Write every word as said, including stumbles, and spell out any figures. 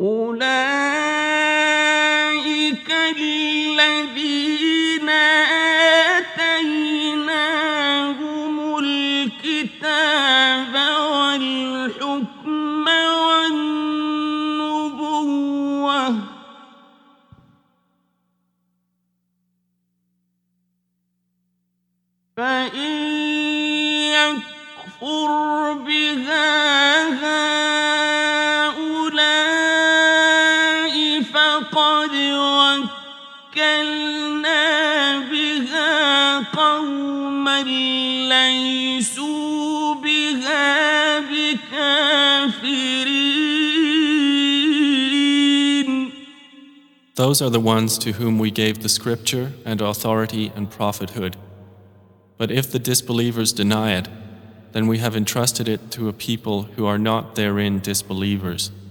أولئك الذين آتيناهم الكتاب والحكم والنبوة فإن يكفر بها هؤلاء فقد وكلنا بها قوما ليسوا بها بكافرين. Those are the ones to whom we gave the scripture and authority and prophethood. But if the disbelievers deny it, then we have entrusted it to a people who are not therein disbelievers.